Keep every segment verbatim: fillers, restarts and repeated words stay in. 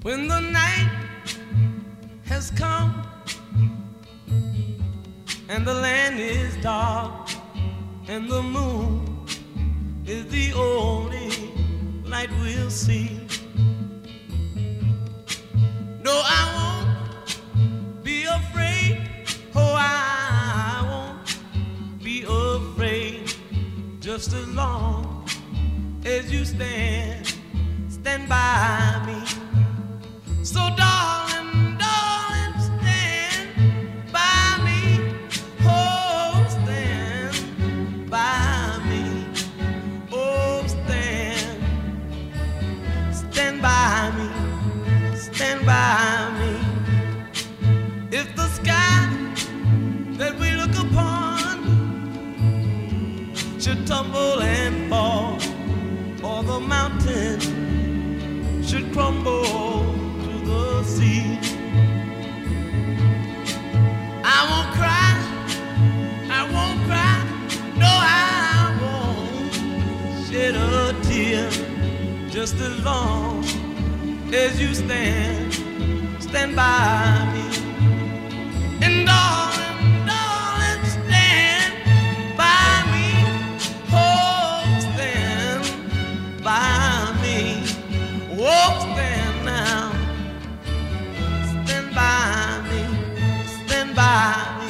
When the night has come and the land is dark and the moon is the only light we'll see. No, I won't be afraid. Oh, I won't be afraid. Just as long as you stand, stand by me. So darling, darling, stand by me. Oh, stand by me. Oh, stand, stand by me. Stand by me. If the sky that we look upon should tumble and fall, or the mountain should crumble to the sea, I won't cry, I won't cry, no, I won't shed a tear. Just as long as you stand, stand by me. And darling, darling, stand by me. Oh, stand by me. Oh, stand now. Stand by me. Stand by me.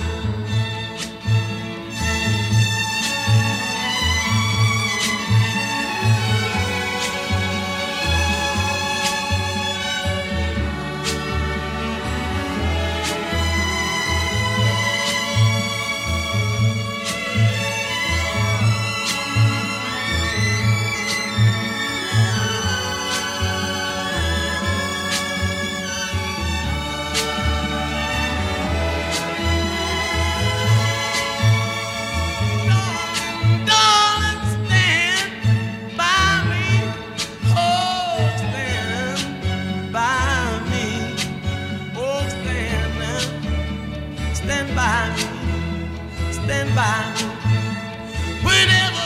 Stand by me, stand by me, whenever